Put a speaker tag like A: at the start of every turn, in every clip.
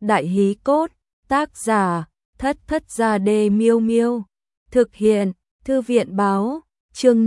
A: Đại hí cốt, tác giả, Thất Thất Gia Đê Miêu Miêu. Thực hiện, Thư viện báo, chương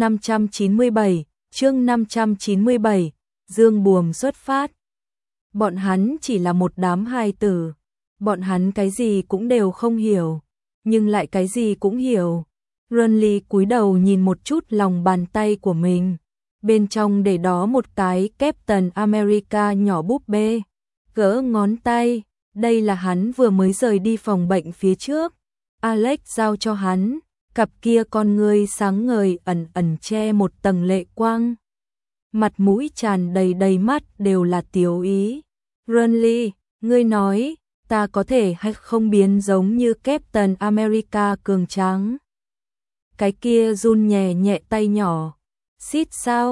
A: 597, Dương Buồm xuất phát. Bọn hắn chỉ là một đám hài tử, bọn hắn cái gì cũng đều không hiểu, nhưng lại cái gì cũng hiểu. Ronly cúi đầu nhìn một chút lòng bàn tay của mình, bên trong để đó một cái Captain America nhỏ búp bê, gỡ ngón tay, đây là hắn vừa mới rời đi phòng bệnh phía trước. Alex giao cho hắn, cặp kia con ngươi sáng ngời ẩn ẩn che một tầng lệ quang. Mặt mũi tràn đầy mắt đều là tiểu ý. Ronly, ngươi nói, ta có thể hay không biến giống như Captain America cường tráng? Cái kia run nhẹ nhẹ tay nhỏ. Xít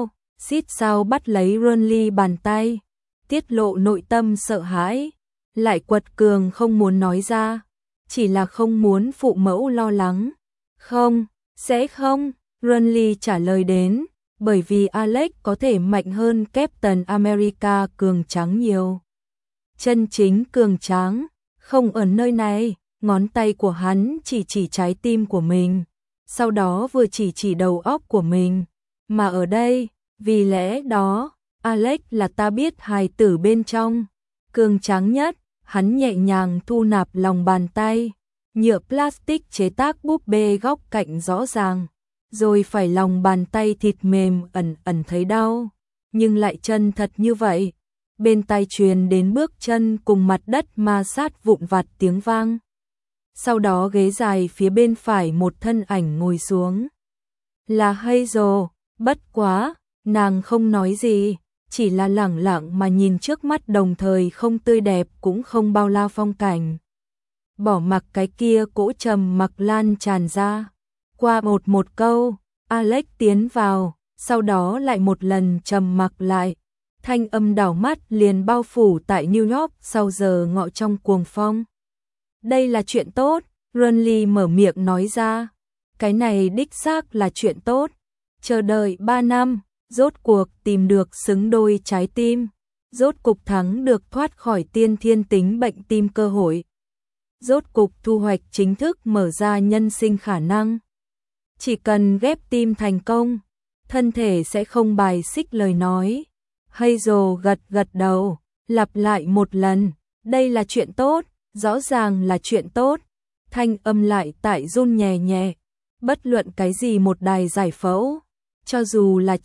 A: sao bắt lấy Ronly bàn tay, tiết lộ nội tâm sợ hãi, lại quật cường không muốn nói ra, chỉ là không muốn phụ mẫu lo lắng. Không, sẽ không, Ronly trả lời đến, bởi vì Alex có thể mạnh hơn Captain America cường tráng nhiều. Chân chính cường tráng, không ở nơi này, ngón tay của hắn chỉ trái tim của mình, sau đó vừa chỉ đầu óc của mình, mà ở đây, vì lẽ đó, Alex là ta biết hài tử bên trong, cường tráng nhất. Hắn nhẹ nhàng thu nạp lòng bàn tay, nhựa plastic chế tác búp bê góc cạnh rõ ràng, rồi phải lòng bàn tay thịt mềm ẩn thấy đau, nhưng lại chân thật như vậy. Bên tai truyền đến bước chân cùng mặt đất ma sát vụn vặt tiếng vang. Sau đó ghế dài phía bên phải một thân ảnh ngồi xuống. Là Hazel, bất quá, nàng không nói gì, chỉ là lẳng lặng mà nhìn trước mắt, đồng thời không tươi đẹp cũng không bao la phong cảnh. Bỏ mặc cái kia cỗ trầm mặc lan tràn ra. Qua một câu, Alex tiến vào, sau đó lại một lần trầm mặc lại. Thanh âm đảo mắt liền bao phủ tại New York sau giờ ngọ trong cuồng phong. Đây là chuyện tốt, Ronly mở miệng nói ra. Cái này đích xác là chuyện tốt. Chờ đợi 3 năm. Rốt cuộc tìm được xứng đôi trái tim, rốt cục thắng được thoát khỏi tiên thiên tính bệnh tim cơ hội, rốt cục thu hoạch chính thức mở ra nhân sinh khả năng. Chỉ cần ghép tim thành công, thân thể sẽ không bài xích lời nói. Hazel gật đầu, lặp lại một lần, đây là chuyện tốt, rõ ràng là chuyện tốt. Thanh âm lại tại run nhẹ nhẹ, bất luận cái gì một đài giải phẫu, cho dù là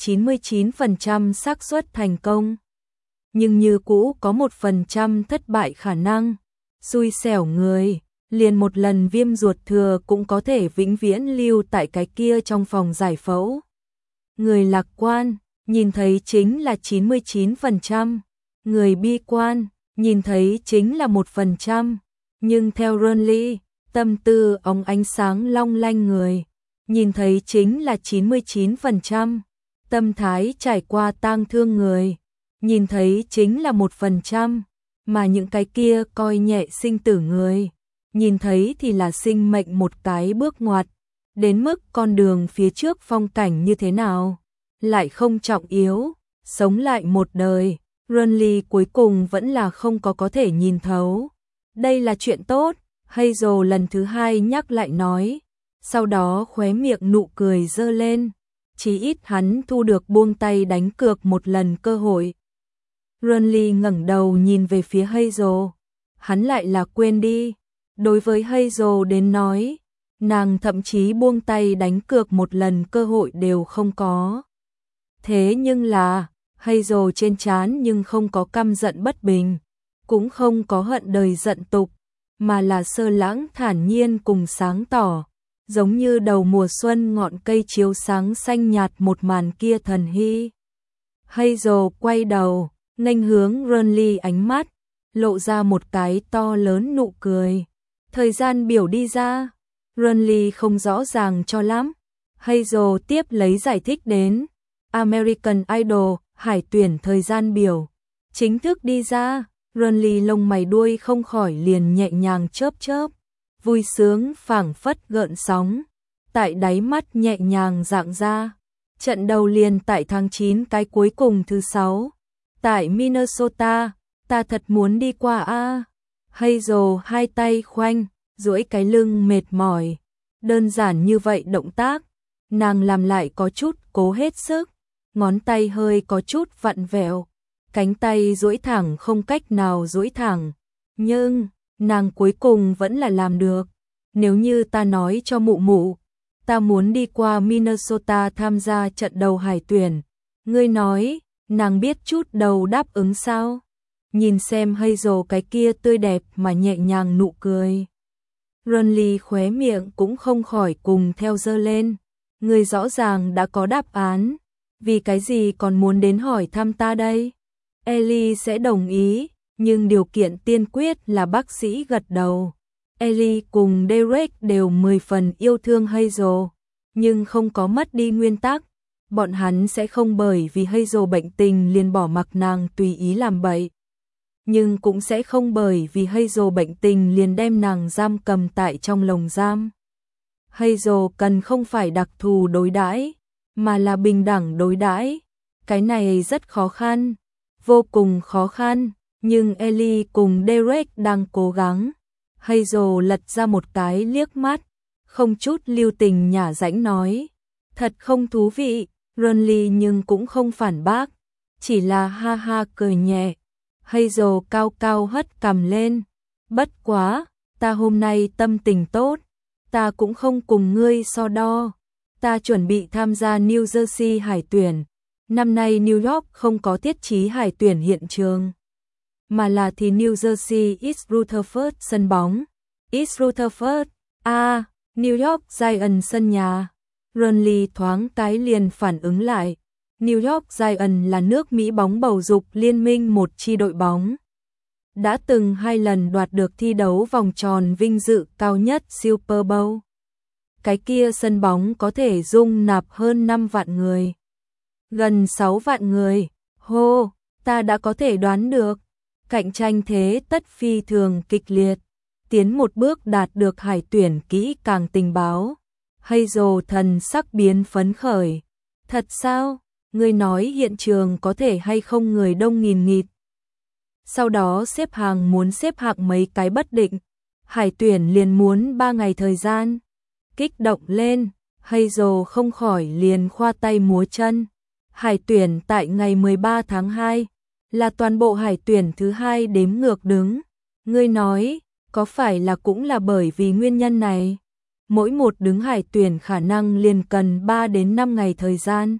A: 99% xác suất thành công, nhưng như cũ có 1% thất bại khả năng. Xui xẻo người, liền một lần viêm ruột thừa cũng có thể vĩnh viễn lưu tại cái kia trong phòng giải phẫu. Người lạc quan, nhìn thấy chính là 99%, người bi quan, nhìn thấy chính là 1%, nhưng theo Ronly, tâm tư óng ánh sáng long lanh người, nhìn thấy chính là 99%, tâm thái trải qua tang thương người, nhìn thấy chính là 1%, mà những cái kia coi nhẹ sinh tử người, nhìn thấy thì là sinh mệnh một cái bước ngoặt, đến mức con đường phía trước phong cảnh như thế nào, lại không trọng yếu, sống lại một đời, Ronly cuối cùng vẫn là không có thể nhìn thấu. Đây là chuyện tốt, Hazel lần thứ hai nhắc lại nói. Sau đó khóe miệng nụ cười dơ lên, chí ít hắn thu được buông tay đánh cược một lần cơ hội. Ronly ngẩng đầu nhìn về phía Hazel, hắn lại là quên đi. Đối với Hazel đến nói, nàng thậm chí buông tay đánh cược một lần cơ hội đều không có. Thế nhưng là, Hazel trên trán nhưng không có căm giận bất bình, cũng không có hận đời giận tục, mà là sơ lãng thản nhiên cùng sáng tỏ. Giống như đầu mùa xuân ngọn cây chiếu sáng xanh nhạt một màn kia thần hy. Hazel quay đầu, nghênh hướng Ronly ánh mắt, lộ ra một cái to lớn nụ cười. Thời gian biểu đi ra, Ronly không rõ ràng cho lắm. Hazel tiếp lấy giải thích đến, American Idol, hải tuyển thời gian biểu, chính thức đi ra. Ronly lông mày đuôi không khỏi liền nhẹ nhàng chớp, vui sướng phảng phất gợn sóng, tại đáy mắt nhẹ nhàng rạng ra. Trận đầu liền tại tháng 9 cái cuối cùng thứ 6, tại Minnesota, ta thật muốn đi qua a. Hazel hai tay khoanh, duỗi cái lưng mệt mỏi. Đơn giản như vậy động tác, nàng làm lại có chút cố hết sức, ngón tay hơi có chút vặn vẹo, cánh tay duỗi thẳng không cách nào duỗi thẳng, nhưng nàng cuối cùng vẫn là làm được. Nếu như ta nói cho mụ mụ, ta muốn đi qua Minnesota tham gia trận đấu hải tuyển, ngươi nói, nàng biết chút đầu đáp ứng sao? Nhìn xem Hazel cái kia tươi đẹp mà nhẹ nhàng nụ cười. Ronly khóe miệng cũng không khỏi cùng theo giơ lên. Ngươi rõ ràng đã có đáp án, vì cái gì còn muốn đến hỏi thăm ta đây? Ellie sẽ đồng ý, nhưng điều kiện tiên quyết là bác sĩ gật đầu. Ellie cùng Derek đều 10 phần yêu thương Hazel, nhưng không có mất đi nguyên tắc. Bọn hắn sẽ không bởi vì Hazel bệnh tình liền bỏ mặc nàng tùy ý làm bậy. Nhưng cũng sẽ không bởi vì Hazel bệnh tình liền đem nàng giam cầm tại trong lồng giam. Hazel cần không phải đặc thù đối đãi, mà là bình đẳng đối đãi. Cái này rất khó khăn, vô cùng khó khăn, nhưng Ellie cùng Derek đang cố gắng. Hazel lật ra một cái liếc mắt, không chút lưu tình nhả rãnh nói. Thật không thú vị, Ronly nhưng cũng không phản bác, chỉ là ha ha cười nhẹ. Hazel cao cao hất cằm lên. Bất quá, ta hôm nay tâm tình tốt, ta cũng không cùng ngươi so đo. Ta chuẩn bị tham gia New Jersey hải tuyển. Năm nay New York không có thiết trí hải tuyển hiện trường, mà là thì New Jersey East Rutherford sân bóng. East Rutherford, New York Giants sân nhà. Ronly thoáng cái liền phản ứng lại. New York Giants là nước Mỹ bóng bầu dục liên minh một chi đội bóng. Đã từng 2 lần đoạt được thi đấu vòng tròn vinh dự cao nhất Super Bowl. Cái kia sân bóng có thể dung nạp hơn 5 vạn người. Gần 6 vạn người. Hô, ta đã có thể đoán được. Cạnh tranh thế tất phi thường kịch liệt. Tiến một bước đạt được hải tuyển kỹ càng tình báo. Hazel thần sắc biến phấn khởi. Thật sao? Ngươi nói hiện trường có thể hay không người đông nghìn nghịt. Sau đó xếp hàng muốn xếp hạng mấy cái bất định. Hải tuyển liền muốn 3 ngày thời gian. Kích động lên, Hazel không khỏi liền khoa tay múa chân. Hải tuyển tại ngày 13 tháng 2, là toàn bộ hải tuyển thứ 2 đếm ngược đứng. Ngươi nói, có phải là cũng là bởi vì nguyên nhân này? Mỗi một đứng hải tuyển khả năng liền cần 3 đến 5 ngày thời gian.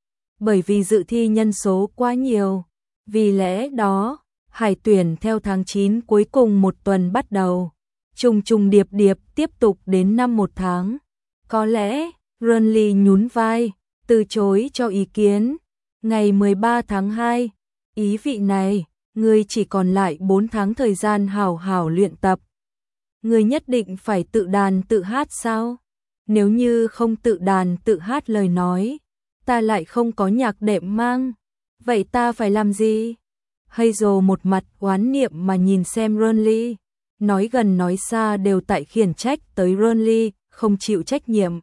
A: Bởi vì dự thi nhân số quá nhiều. Vì lẽ đó, hải tuyển theo tháng 9 cuối cùng một tuần bắt đầu. Trùng trùng điệp điệp tiếp tục đến năm 1 tháng. Có lẽ, Ronly nhún vai, từ chối cho ý kiến. Ngày 13 tháng 2, ý vị này, ngươi chỉ còn lại 4 tháng thời gian hảo hảo luyện tập. Ngươi nhất định phải tự đàn tự hát sao? Nếu như không tự đàn tự hát lời nói, ta lại không có nhạc đệm mang. Vậy ta phải làm gì? Hazel một mặt oán niệm mà nhìn xem Ronly. Nói gần nói xa đều tại khiển trách tới Ronly, không chịu trách nhiệm.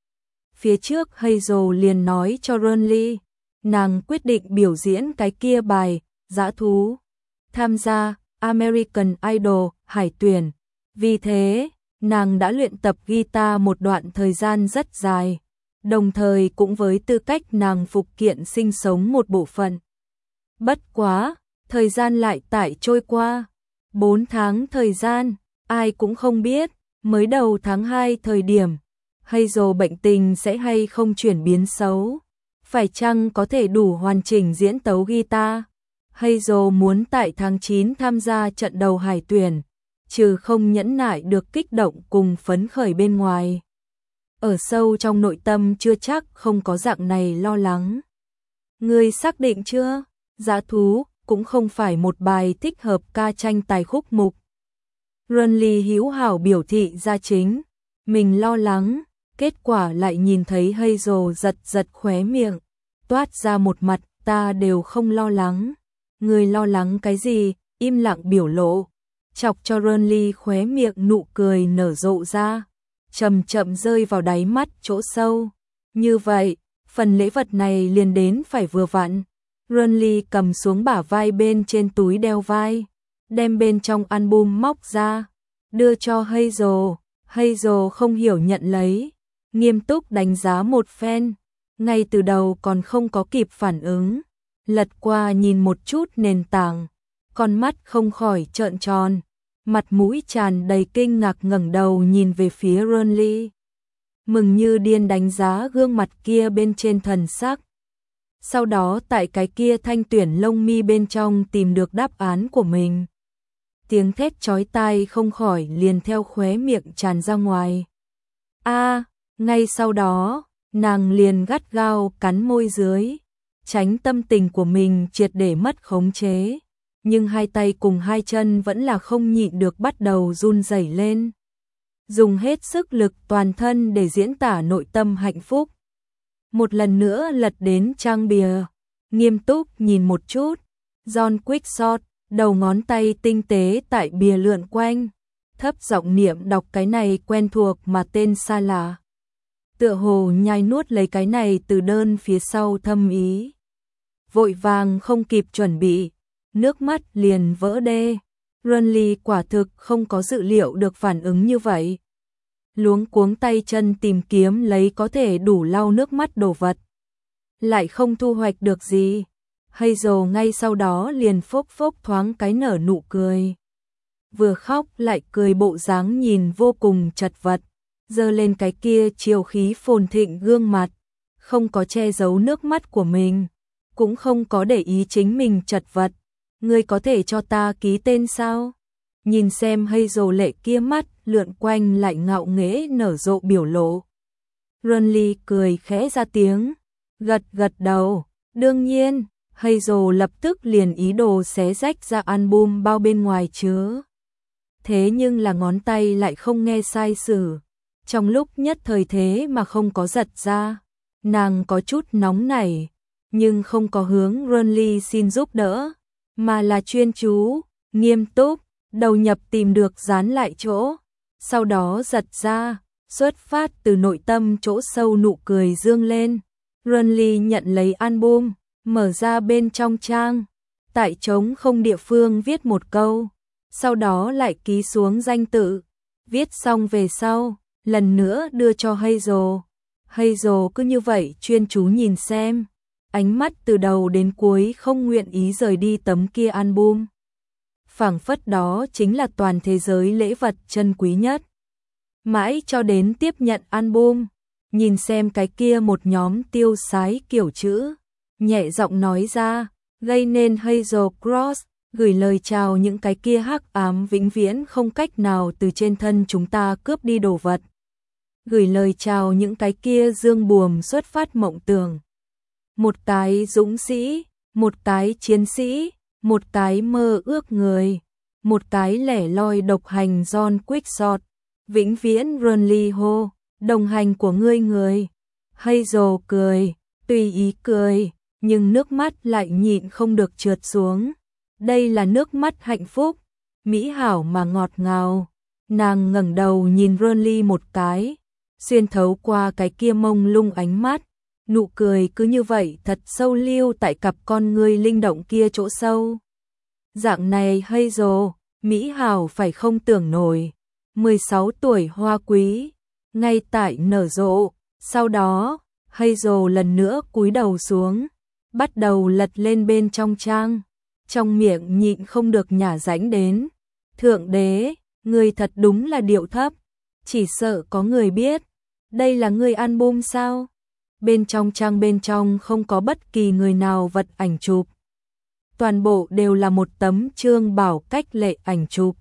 A: Phía trước Hazel liền nói cho Ronly, nàng quyết định biểu diễn cái kia bài, dã thú, tham gia American Idol, hải tuyển. Vì thế, nàng đã luyện tập guitar một đoạn thời gian rất dài, đồng thời cũng với tư cách nàng phục kiện sinh sống một bộ phận. Bất quá, thời gian lại tại trôi qua. 4 tháng thời gian, ai cũng không biết, mới đầu tháng 2 thời điểm, Hazel bệnh tình sẽ hay không chuyển biến xấu, phải chăng có thể đủ hoàn chỉnh diễn tấu guitar. Hazel muốn tại tháng 9 tham gia trận đầu hải tuyển, trừ không nhẫn nại được kích động cùng phấn khởi bên ngoài. Ở sâu trong nội tâm chưa chắc không có dạng này lo lắng. Ngươi xác định chưa? Dã thú cũng không phải một bài thích hợp ca tranh tài khúc mục. Ronly hữu hảo biểu thị ra chính, mình lo lắng, kết quả lại nhìn thấy Hazel giật giật khóe miệng, toát ra một mặt ta đều không lo lắng. Người lo lắng cái gì? Im lặng biểu lộ, chọc cho Ronly khóe miệng nụ cười nở rộ ra, chậm chậm rơi vào đáy mắt chỗ sâu. Như vậy, phần lễ vật này liền đến phải vừa vặn. Ronly cầm xuống bả vai bên trên túi đeo vai, đem bên trong album móc ra, đưa cho Hazel. Hazel không hiểu nhận lấy, nghiêm túc đánh giá một phen, ngay từ đầu còn không có kịp phản ứng, lật qua nhìn một chút nền tảng, con mắt không khỏi trợn tròn, mặt mũi tràn đầy kinh ngạc ngẩng đầu nhìn về phía Ronly, mừng như điên đánh giá gương mặt kia bên trên thần sắc. Sau đó tại cái kia thanh tuyển lông mi bên trong tìm được đáp án của mình. Tiếng thét chói tai không khỏi liền theo khóe miệng tràn ra ngoài. Ngay sau đó, nàng liền gắt gao cắn môi dưới, tránh tâm tình của mình triệt để mất khống chế, nhưng hai tay cùng hai chân vẫn là không nhịn được bắt đầu run rẩy lên. Dùng hết sức lực toàn thân để diễn tả nội tâm hạnh phúc. Một lần nữa lật đến trang bìa, nghiêm túc nhìn một chút, John Quickshot, đầu ngón tay tinh tế tại bìa lượn quanh, thấp giọng niệm đọc cái này quen thuộc mà tên xa lạ. Tựa hồ nhai nuốt lấy cái này từ đơn phía sau thâm ý. Vội vàng không kịp chuẩn bị, nước mắt liền vỡ đê. Ronly quả thực không có dự liệu được phản ứng như vậy. Luống cuống tay chân tìm kiếm lấy có thể đủ lau nước mắt đồ vật. Lại không thu hoạch được gì. Hazel ngay sau đó liền phốc phốc thoáng cái nở nụ cười. Vừa khóc lại cười bộ dáng nhìn vô cùng chật vật, giơ lên cái kia chiều khí phồn thịnh gương mặt, không có che giấu nước mắt của mình, cũng không có để ý chính mình chật vật. Ngươi có thể cho ta ký tên sao? Nhìn xem Hazel lệ kia mắt lượn quanh lại ngạo nghễ nở rộ biểu lộ. Ronly cười khẽ ra tiếng, gật gật đầu, đương nhiên. Hazel lập tức liền ý đồ xé rách ra album bao bên ngoài chứa. Thế nhưng là ngón tay lại không nghe sai sử. Trong lúc nhất thời thế mà không có giật ra. Nàng có chút nóng nảy, nhưng không có hướng Ronly xin giúp đỡ, mà là chuyên chú, nghiêm túc, đầu nhập tìm được dán lại chỗ. Sau đó giật ra, xuất phát từ nội tâm chỗ sâu nụ cười dương lên. Ronly nhận lấy album, mở ra bên trong trang, tại trống không địa phương viết một câu, sau đó lại ký xuống danh tự, viết xong về sau, lần nữa đưa cho Hazel. Hazel cứ như vậy chuyên chú nhìn xem, ánh mắt từ đầu đến cuối không nguyện ý rời đi tấm kia album. Phảng phất đó chính là toàn thế giới lễ vật chân quý nhất. Mãi cho đến tiếp nhận album, nhìn xem cái kia một nhóm tiêu sái kiểu chữ, nhẹ giọng nói ra, gây nên Hazel Cross, gửi lời chào những cái kia hắc ám vĩnh viễn không cách nào từ trên thân chúng ta cướp đi đồ vật. Gửi lời chào những cái kia dương buồm xuất phát mộng tưởng. Một cái dũng sĩ, một cái chiến sĩ, một cái mơ ước người, một cái lẻ loi độc hành John Quickshot, vĩnh viễn Ronly Ho, đồng hành của ngươi người. Hazel cười, tùy ý cười, nhưng nước mắt lại nhịn không được trượt xuống. Đây là nước mắt hạnh phúc, mỹ hảo mà ngọt ngào. Nàng ngẩng đầu nhìn Ronly một cái, xuyên thấu qua cái kia mông lung ánh mắt, nụ cười cứ như vậy thật sâu lưu tại cặp con ngươi linh động kia chỗ sâu. Dạng này Hazel, mỹ hảo phải không tưởng nổi. 16 tuổi hoa quý, ngay tại nở rộ. Sau đó, Hazel lần nữa cúi đầu xuống, bắt đầu lật lên bên trong trang, trong miệng nhịn không được nhả rãnh đến. Thượng đế, ngươi thật đúng là điệu thấp, chỉ sợ có người biết, đây là ngươi album sao? Bên trong trang bên trong không có bất kỳ người nào vật ảnh chụp. Toàn bộ đều là một tấm Trương Bảo Cách lệ ảnh chụp.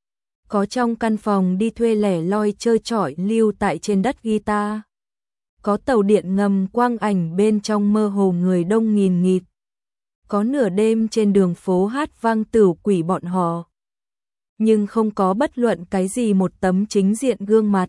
A: Có trong căn phòng đi thuê lẻ loi chơi chọi lưu tại trên đất guitar. Có tàu điện ngầm quang ảnh bên trong mơ hồ người đông nghìn nghịt. Có nửa đêm trên đường phố hát vang tửu quỷ bọn họ. Nhưng không có bất luận cái gì một tấm chính diện gương mặt.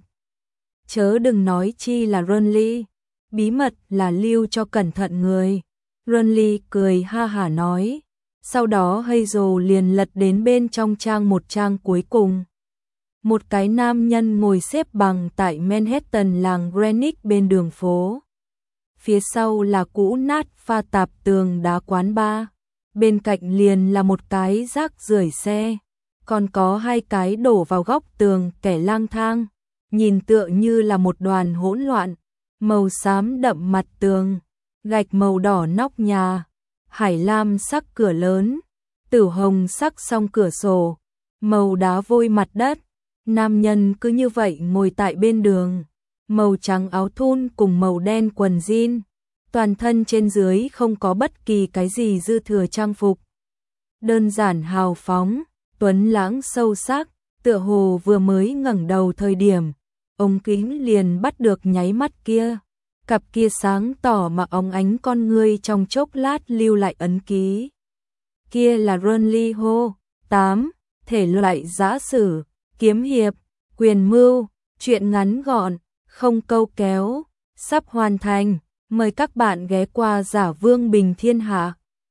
A: Chớ đừng nói chi là Ronly, bí mật là lưu cho cẩn thận người. Ronly cười ha hả nói. Sau đó Hazel liền lật đến bên trong trang một trang cuối cùng. Một cái nam nhân ngồi xếp bằng tại Manhattan làng Greenwich bên đường phố. Phía sau là cũ nát pha tạp tường đá quán bar. Bên cạnh liền là một cái rác rưởi xe. còn có 2 cái đổ vào góc tường kẻ lang thang, nhìn tựa như là một đoàn hỗn loạn, màu xám đậm mặt tường, gạch màu đỏ nóc nhà, hải lam sắc cửa lớn, tử hồng sắc song cửa sổ, màu đá vôi mặt đất. Nam nhân cứ như vậy ngồi tại bên đường, màu trắng áo thun cùng màu đen quần jean, toàn thân trên dưới không có bất kỳ cái gì dư thừa trang phục. Đơn giản hào phóng, tuấn lãng sâu sắc, tựa hồ vừa mới ngẩng đầu thời điểm, ống kính liền bắt được nháy mắt kia. Cặp kia sáng tỏ mà óng ánh con ngươi trong chốc lát lưu lại ấn ký. Kia là Runly Ho 8, thể loại giã sử, kiếm hiệp, quyền mưu, truyện ngắn gọn, không câu kéo, sắp hoàn thành. Mời các bạn ghé qua Giả Vương Bình Thiên Hạ.